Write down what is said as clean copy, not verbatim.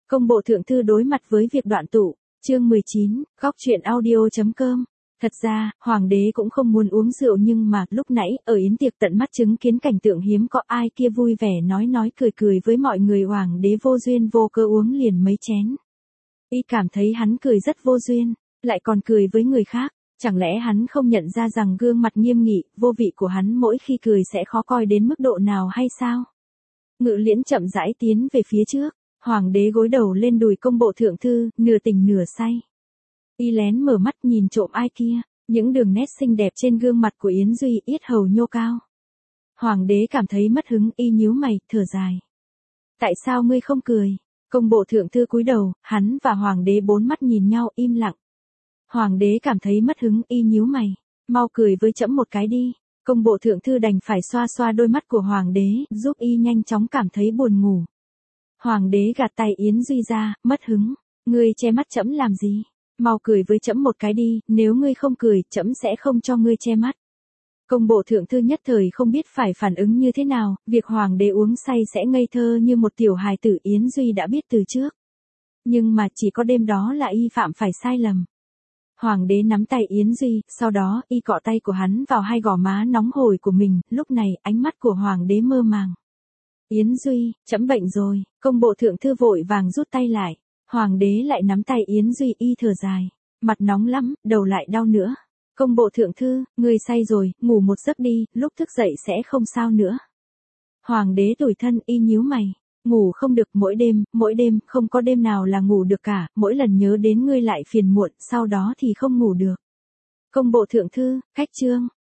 Công bộ thượng thư đối mặt với việc đoạn tụ, chương 19, góc truyện audio.com. Thật ra, hoàng đế cũng không muốn uống rượu nhưng mà lúc nãy ở yến tiệc tận mắt chứng kiến cảnh tượng hiếm có ai kia vui vẻ nói cười với mọi người, hoàng đế vô duyên vô cớ uống liền mấy chén. Y cảm thấy hắn cười rất vô duyên, lại còn cười với người khác, chẳng lẽ hắn không nhận ra rằng gương mặt nghiêm nghị, vô vị của hắn mỗi khi cười sẽ khó coi đến mức độ nào hay sao? Ngự liễn chậm rãi tiến về phía trước. Hoàng đế gối đầu lên đùi công bộ thượng thư, nửa tỉnh nửa say. Y lén mở mắt nhìn trộm ai kia, những đường nét xinh đẹp trên gương mặt của Yến Duy, yết hầu nhô cao. Hoàng đế cảm thấy mất hứng, y nhíu mày, thở dài. Tại sao ngươi không cười? Công bộ thượng thư cúi đầu, hắn và hoàng đế bốn mắt nhìn nhau im lặng. Hoàng đế cảm thấy mất hứng, y nhíu mày. Mau cười với trẫm một cái đi. Công bộ thượng thư đành phải xoa xoa đôi mắt của hoàng đế, giúp y nhanh chóng cảm thấy buồn ngủ. Hoàng đế gạt tay Yến Duy ra, mất hứng. Ngươi che mắt trẫm làm gì? Mau cười với trẫm một cái đi, nếu ngươi không cười, trẫm sẽ không cho ngươi che mắt. Công bộ thượng thư nhất thời không biết phải phản ứng như thế nào, việc hoàng đế uống say sẽ ngây thơ như một tiểu hài tử Yến Duy đã biết từ trước. Nhưng mà chỉ có đêm đó là y phạm phải sai lầm. Hoàng đế nắm tay Yến Duy, sau đó y cọ tay của hắn vào hai gò má nóng hổi của mình, lúc này ánh mắt của hoàng đế mơ màng. Yến Duy, trẫm bệnh rồi, công bộ thượng thư vội vàng rút tay lại. Hoàng đế lại nắm tay Yến Duy, y thở dài. Mặt nóng lắm, đầu lại đau nữa. Công bộ thượng thư, ngươi say rồi, ngủ một giấc đi, lúc thức dậy sẽ không sao nữa. Hoàng đế tủi thân, y nhíu mày. Ngủ không được, mỗi đêm, không có đêm nào là ngủ được cả, mỗi lần nhớ đến ngươi lại phiền muộn, sau đó thì không ngủ được. Công bộ thượng thư, khách trương,